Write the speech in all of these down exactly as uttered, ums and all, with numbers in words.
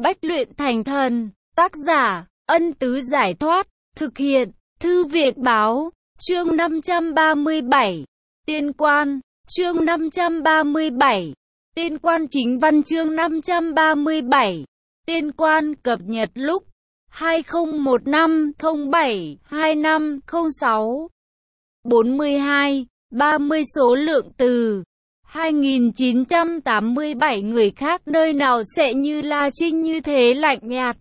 Bách luyện thành thần. Tác giả, Ân Tứ Giải Thoát. Thực hiện, Thư Viện Báo. Chương năm trăm ba mươi bảy. Tiên quan. Chương năm trăm ba mươi bảy. Tiên quan chính văn. Chương năm trăm ba mươi bảy. Tiên quan cập nhật lúc hai không một năm không bảy hai năm không sáu. bốn mươi hai, ba mươi số lượng từ. hai nghìn chín trăm tám mươi bảy người khác nơi nào sẽ như La Trinh như thế lạnh nhạt.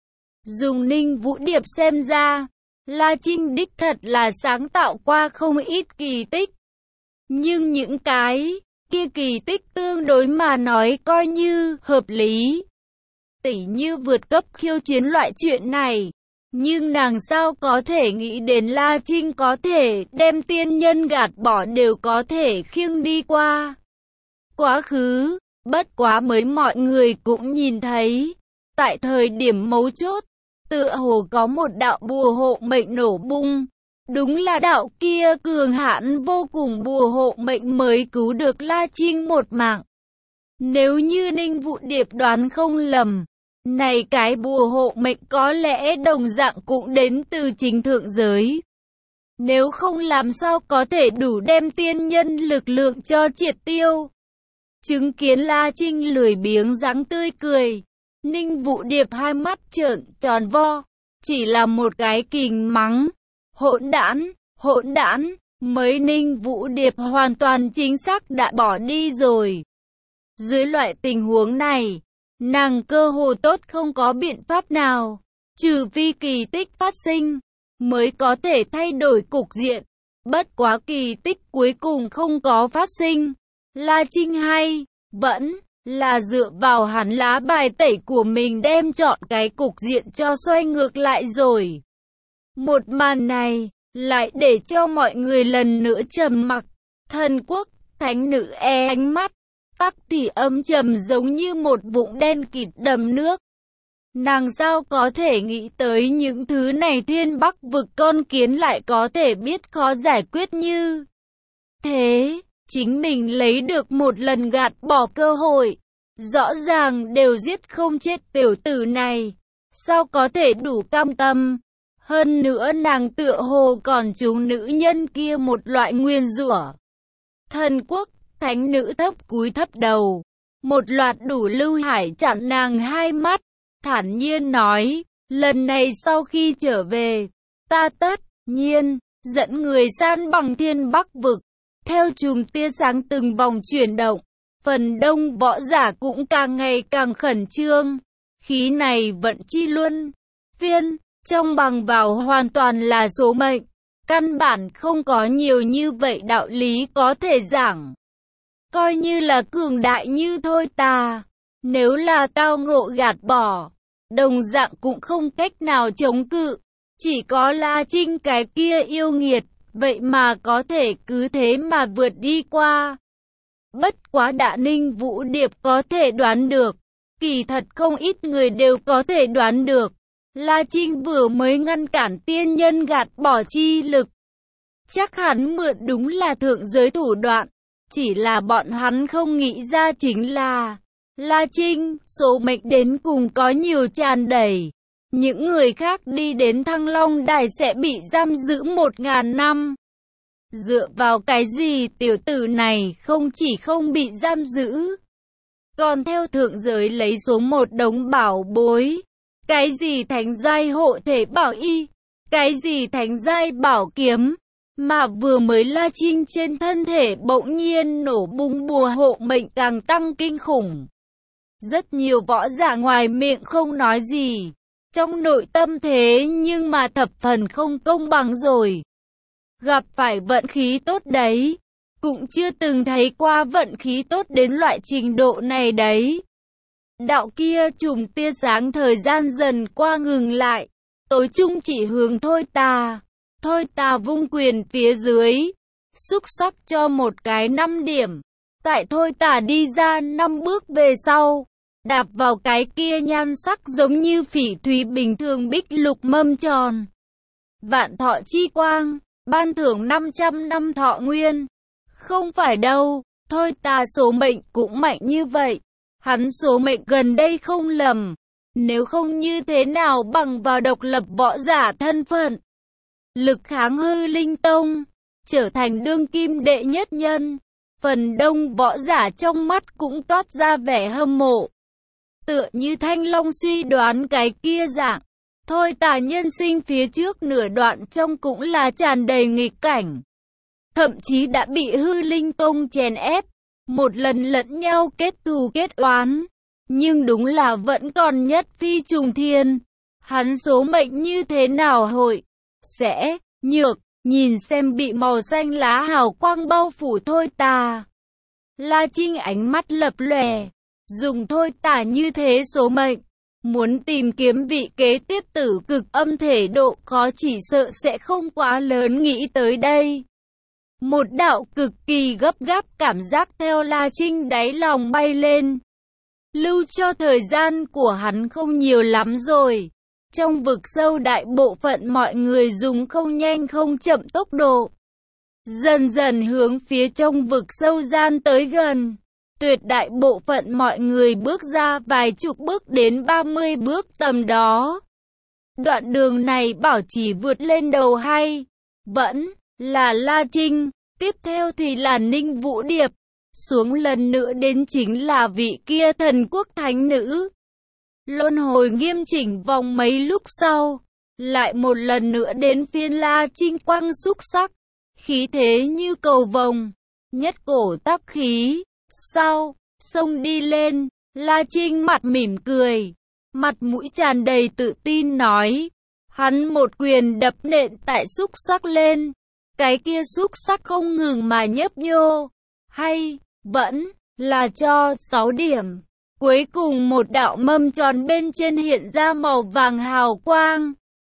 Dùng Ninh Vũ Điệp xem ra, La Trinh đích thật là sáng tạo qua không ít kỳ tích. Nhưng những cái kia kỳ tích tương đối mà nói coi như hợp lý. Tỉ như vượt cấp khiêu chiến loại chuyện này. Nhưng nàng sao có thể nghĩ đến La Trinh có thể đem tiên nhân gạt bỏ đều có thể khiêng đi qua quá khứ. Bất quá mới mọi người cũng nhìn thấy, tại thời điểm mấu chốt, tựa hồ có một đạo bùa hộ mệnh nổ bung. Đúng là đạo kia cường hãn vô cùng bùa hộ mệnh mới cứu được La Trinh một mạng. Nếu như Ninh Vũ Điệp đoán không lầm, này cái bùa hộ mệnh có lẽ đồng dạng cũng đến từ chính thượng giới. Nếu không làm sao có thể đủ đem tiên nhân lực lượng cho triệt tiêu. Chứng kiến La Trinh lười biếng dáng tươi cười, Ninh Vũ Điệp hai mắt trợn tròn vo, chỉ là một cái kình mắng. Hỗn đản, hỗn đản, mới Ninh Vũ Điệp hoàn toàn chính xác đã bỏ đi rồi. Dưới loại tình huống này, nàng cơ hồ tốt không có biện pháp nào, trừ phi kỳ tích phát sinh, mới có thể thay đổi cục diện. Bất quá kỳ tích cuối cùng không có phát sinh. La Trinh hay, vẫn là dựa vào hắn lá bài tẩy của mình đem chọn cái cục diện cho xoay ngược lại rồi. Một màn này, lại để cho mọi người lần nữa trầm mặc. Thần quốc, thánh nữ e ánh mắt, tắc thì âm trầm giống như một vũng đen kịt đầm nước. Nàng sao có thể nghĩ tới những thứ này, Thiên Bắc vực con kiến lại có thể biết khó giải quyết như thế. Chính mình lấy được một lần gạt bỏ cơ hội, rõ ràng đều giết không chết tiểu tử này, sao có thể đủ cam tâm. Hơn nữa nàng tựa hồ còn trúng nữ nhân kia một loại nguyền rủa. Thần quốc, thánh nữ thấp cúi thấp đầu, một loạt đủ lưu hải chặn nàng hai mắt, thản nhiên nói, lần này sau khi trở về, ta tất nhiên dẫn người san bằng Thiên Bắc vực. Theo chùm tia sáng từng vòng chuyển động, phần đông võ giả cũng càng ngày càng khẩn trương. Khí này vận chi luân phiên, trong bằng vào hoàn toàn là số mệnh, căn bản không có nhiều như vậy đạo lý có thể giảng. Coi như là cường đại như thôi ta, nếu là tao ngộ gạt bỏ, đồng dạng cũng không cách nào chống cự. Chỉ có La Trinh cái kia yêu nghiệt, vậy mà có thể cứ thế mà vượt đi qua. Bất quá đã Ninh Vũ Điệp có thể đoán được, kỳ thật không ít người đều có thể đoán được. La Trinh vừa mới ngăn cản tiên nhân gạt bỏ chi lực. Chắc hắn mượn đúng là thượng giới thủ đoạn, chỉ là bọn hắn không nghĩ ra chính là La Trinh, số mệnh đến cùng có nhiều tràn đầy. Những người khác đi đến Thăng Long Đài sẽ bị giam giữ một ngàn năm. Dựa vào cái gì tiểu tử này không chỉ không bị giam giữ, còn theo thượng giới lấy xuống một đống bảo bối. Cái gì thánh giai hộ thể bảo y, cái gì thánh giai bảo kiếm, mà vừa mới La Trinh trên thân thể bỗng nhiên nổ bung bùa hộ mệnh càng tăng kinh khủng. Rất nhiều võ giả ngoài miệng không nói gì, trong nội tâm thế nhưng mà thập phần không công bằng rồi. Gặp phải vận khí tốt đấy, cũng chưa từng thấy qua vận khí tốt đến loại trình độ này đấy. Đạo kia chùm tia sáng thời gian dần qua ngừng lại, tối trung chỉ hướng Thôi Tà. Thôi Tà vung quyền phía dưới, xúc sắc cho một cái năm điểm. Tại Thôi Tà đi ra năm bước về sau, đạp vào cái kia nhan sắc giống như phỉ thúy bình thường bích lục mâm tròn. Vạn thọ chi quang, ban thưởng năm trăm năm thọ nguyên. Không phải đâu, Thôi Tà số mệnh cũng mạnh như vậy. Hắn số mệnh gần đây không lầm, Nếu không như thế nào bằng vào độc lập võ giả thân phận, lực kháng hư linh tông, trở thành đương kim đệ nhất nhân. Phần đông võ giả trong mắt cũng toát ra vẻ hâm mộ. Tựa như Thanh Long suy đoán cái kia dạng. Thôi tà nhân sinh phía trước nửa đoạn trong cũng là tràn đầy nghịch cảnh. Thậm chí đã bị hư linh tông chèn ép, một lần lẫn nhau kết thù kết oán. Nhưng đúng là vẫn còn nhất phi trùng thiên. Hắn số mệnh như thế nào hội sẽ nhược, nhìn xem bị màu xanh lá hào quang bao phủ thôi tà. La Trinh ánh mắt lập lòe, dùng thôi tà như thế số mệnh. Muốn tìm kiếm vị kế tiếp tử cực âm thể độ khó chỉ sợ sẽ không quá lớn nghĩ tới đây. Một đạo cực kỳ gấp gáp cảm giác theo La Trinh đáy lòng bay lên. Lưu cho thời gian của hắn không nhiều lắm rồi. Trong vực sâu đại bộ phận mọi người dùng không nhanh không chậm tốc độ. Dần dần hướng phía trong vực sâu gian tới gần. Tuyệt đại bộ phận mọi người bước ra vài chục bước đến ba mươi bước tầm đó. Đoạn đường này bảo chỉ vượt lên đầu hay vẫn là La Trinh, tiếp theo thì là Ninh Vũ Điệp, xuống lần nữa đến chính là vị kia thần quốc thánh nữ. Luân hồi nghiêm chỉnh vòng mấy lúc sau, lại một lần nữa đến phiên La Trinh quăng xúc sắc, khí thế như cầu vồng, nhất cổ tác khí. Sau, xông đi lên, La Trinh mặt mỉm cười, mặt mũi tràn đầy tự tin nói. Hắn một quyền đập nện tại xúc sắc lên, cái kia xúc sắc không ngừng mà nhấp nhô, hay vẫn là cho sáu điểm. Cuối cùng một đạo mâm tròn bên trên hiện ra màu vàng hào quang.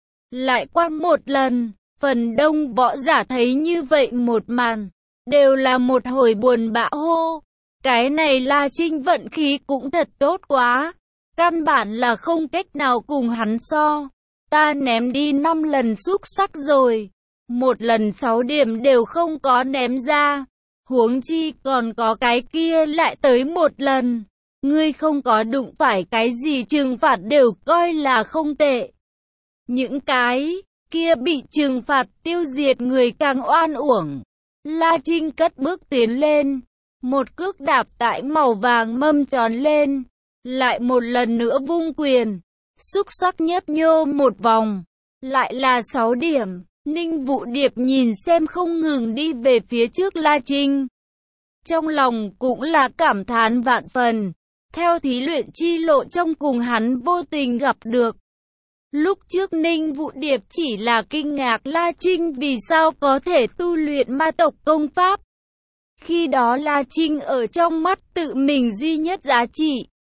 Lại quăng một lần, phần đông võ giả thấy như vậy một màn, đều là một hồi buồn bã hô. Cái này La Trinh vận khí cũng thật tốt quá, căn bản là không cách nào cùng hắn so. Ta ném đi năm lần xúc sắc rồi, một lần sáu điểm đều không có ném ra, huống chi còn có cái kia lại tới một lần. Ngươi không có đụng phải cái gì trừng phạt đều coi là không tệ. Những cái kia bị trừng phạt tiêu diệt người càng oan uổng. La Trinh cất bước tiến lên, một cước đạp tại màu vàng mâm tròn lên, lại một lần nữa vung quyền, xúc sắc nhấp nhô một vòng, lại là sáu điểm. Ninh Vũ Điệp nhìn xem không ngừng đi về phía trước La Trinh, trong lòng cũng là cảm thán vạn phần. Theo thí luyện chi lộ trong cùng hắn vô tình gặp được. Lúc trước Ninh Vũ Điệp chỉ là kinh ngạc La Trinh vì sao có thể tu luyện ma tộc công pháp. Khi đó La Trinh ở trong mắt tự mình duy nhất giá trị,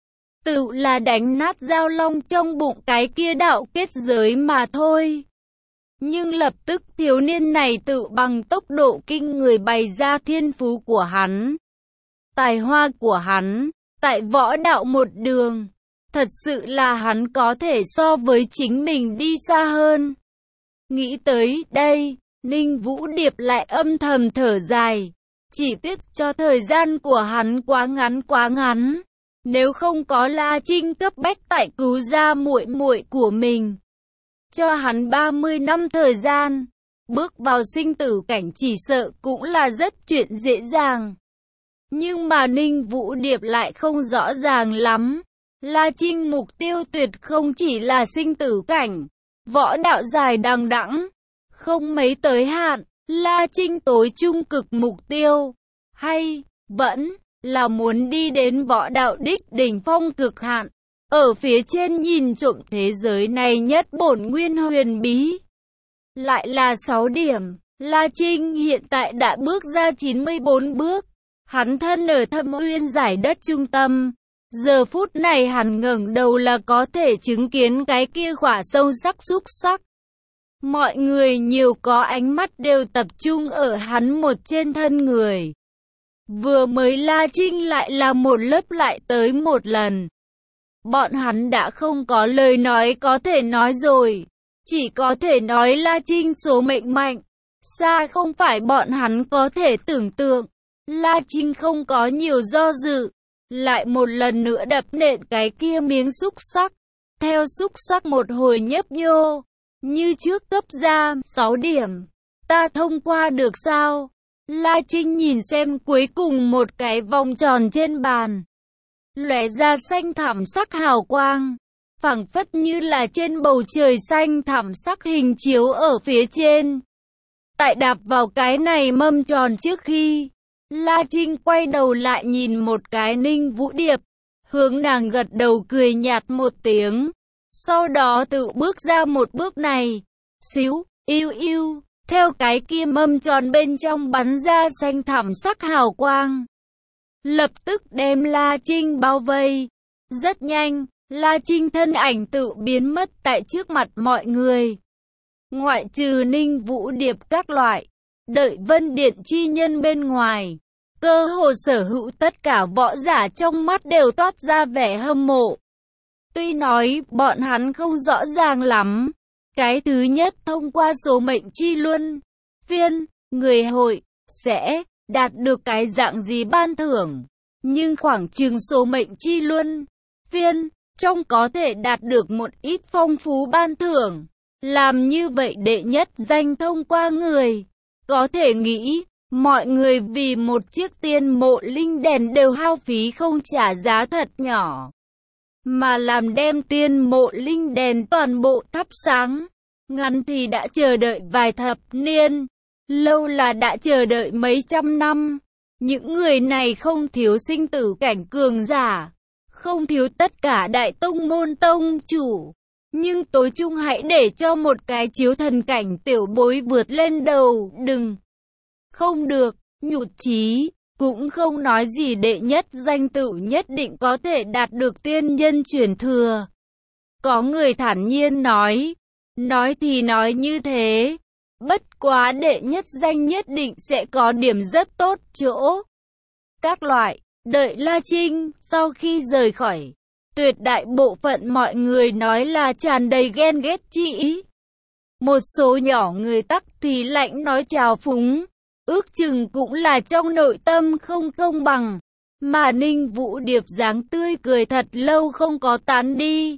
tự là đánh nát giao long trong bụng cái kia đạo kết giới mà thôi. Nhưng lập tức thiếu niên này tự bằng tốc độ kinh người bày ra thiên phú của hắn, tài hoa của hắn. Tại võ đạo một đường, thật sự là hắn có thể so với chính mình đi xa hơn. Nghĩ tới đây, Ninh Vũ Điệp lại âm thầm thở dài. Chỉ tiếc cho thời gian của hắn quá ngắn quá ngắn. Nếu không có La Trinh cấp bách tại cứu ra muội muội của mình, cho hắn ba mươi năm thời gian, bước vào sinh tử cảnh chỉ sợ cũng là rất chuyện dễ dàng. Nhưng mà Ninh Vũ Điệp lại không rõ ràng lắm. La Trinh mục tiêu tuyệt không chỉ là sinh tử cảnh, võ đạo dài đằng đẵng, không mấy tới hạn. La Trinh tối trung cực mục tiêu, hay vẫn là muốn đi đến võ đạo đích đỉnh phong cực hạn, ở phía trên nhìn trộm thế giới này nhất bổn nguyên huyền bí. Lại là sáu điểm, La Trinh hiện tại đã bước ra chín mươi bốn bước. Hắn thân ở thâm uyên giải đất trung tâm. Giờ phút này hắn ngẩng đầu là có thể chứng kiến cái kia khỏa sâu sắc xúc sắc. Mọi người nhiều có ánh mắt đều tập trung ở hắn một trên thân người. Vừa mới La Trinh lại là một lớp lại tới một lần. Bọn hắn đã không có lời nói có thể nói rồi. Chỉ có thể nói La Trinh số mệnh mạnh. Xa không phải bọn hắn có thể tưởng tượng. La Trinh không có nhiều do dự, lại một lần nữa đập nện cái kia miếng xúc sắc. theo xúc sắc một hồi nhấp nhô. Như trước cấp ra sáu điểm. Ta thông qua được sao? La Trinh nhìn xem cuối cùng một cái vòng tròn trên bàn. Lóe ra xanh thẳm sắc hào quang. Phảng phất như là trên bầu trời xanh thẳm sắc hình chiếu ở phía trên. Tại đạp vào cái này mâm tròn trước khi, La Trinh quay đầu lại nhìn một cái Ninh Vũ Điệp. Hướng nàng gật đầu cười nhạt một tiếng. Sau đó tự bước ra một bước này. Xíu, yêu yêu, theo cái kia mâm tròn bên trong bắn ra xanh thẳm sắc hào quang. Lập tức đem La Trinh bao vây. Rất nhanh, La Trinh thân ảnh tự biến mất tại trước mặt mọi người. Ngoại trừ Ninh Vũ Điệp các loại, đợi Vân Điện chi nhân bên ngoài, cơ hồ sở hữu tất cả võ giả trong mắt đều toát ra vẻ hâm mộ. Tuy nói bọn hắn không rõ ràng lắm, cái thứ nhất thông qua số mệnh chi luân phiên, người hội sẽ đạt được cái dạng gì ban thưởng, nhưng khoảng chừng số mệnh chi luân phiên trong có thể đạt được một ít phong phú ban thưởng. Làm như vậy đệ nhất danh thông qua người, có thể nghĩ, mọi người vì một chiếc tiên mộ linh đèn đều hao phí không trả giá thật nhỏ. Mà làm đem tiên mộ linh đèn toàn bộ thắp sáng, ngắn thì đã chờ đợi vài thập niên, lâu là đã chờ đợi mấy trăm năm. Những người này không thiếu sinh tử cảnh cường giả, không thiếu tất cả đại tông môn tông chủ. Nhưng tối chung hãy để cho một cái chiếu thần cảnh tiểu bối vượt lên đầu, đừng. Không được, nhụt chí, cũng không nói gì đệ nhất danh tự nhất định có thể đạt được tiên nhân truyền thừa. Có người thản nhiên nói, nói thì nói như thế, bất quá đệ nhất danh nhất định sẽ có điểm rất tốt chỗ. Các loại, đợi La Trinh, sau khi rời khỏi, tuyệt đại bộ phận mọi người nói là tràn đầy ghen ghét chi ý. Một số nhỏ người tắc thì lạnh nói trào phúng, ước chừng cũng là trong nội tâm không công bằng. Mà Ninh Vũ Điệp dáng tươi cười thật lâu không có tán đi.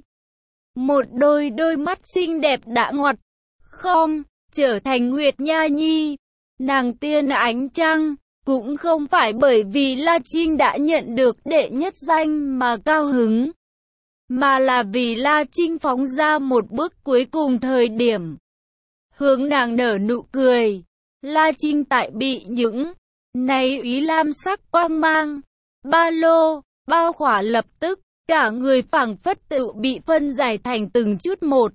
Một đôi đôi mắt xinh đẹp đã ngoặt, không, trở thành Nguyệt Nha Nhi, nàng tiên ánh trăng. Cũng không phải bởi vì La Trinh đã nhận được đệ nhất danh mà cao hứng, mà là vì La Trinh phóng ra một bước cuối cùng thời điểm. Hướng nàng nở nụ cười, La Trinh tại bị những này ý lam sắc quang mang, ba lô, bao khỏa lập tức, cả người phảng phất tự bị phân giải thành từng chút một.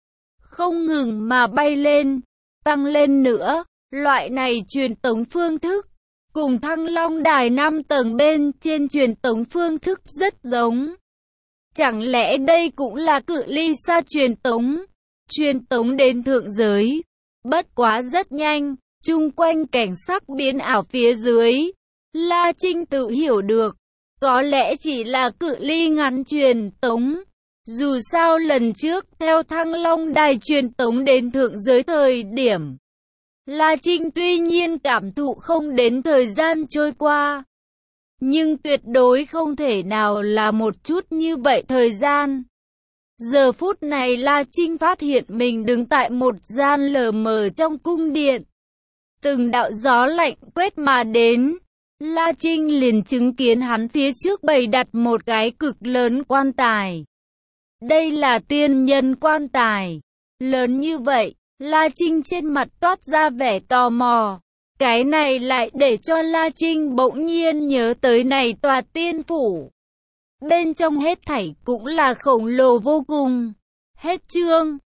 Không ngừng mà bay lên, tăng lên nữa, loại này truyền tống phương thức. Cùng Thăng Long Đài năm tầng bên trên truyền tống phương thức rất giống. Chẳng lẽ đây cũng là cự ly xa truyền tống, truyền tống đến thượng giới. Bất quá rất nhanh, chung quanh cảnh sắc biến ảo phía dưới. La Trinh tự hiểu được, có lẽ chỉ là cự ly ngắn truyền tống. Dù sao lần trước theo Thăng Long Đài truyền tống đến thượng giới thời điểm, La Trinh tuy nhiên cảm thụ không đến thời gian trôi qua, nhưng tuyệt đối không thể nào là một chút như vậy thời gian. Giờ phút này La Trinh phát hiện mình đứng tại một gian lờ mờ trong cung điện. Từng đạo gió lạnh quét mà đến, La Trinh liền chứng kiến hắn phía trước bày đặt một cái cực lớn quan tài. Đây là tiên nhân quan tài, lớn như vậy. La Trinh trên mặt toát ra vẻ tò mò. Cái này lại để cho La Trinh bỗng nhiên nhớ tới này tòa tiên phủ. Bên trong hết thảy cũng là khổng lồ vô cùng. Hết chương.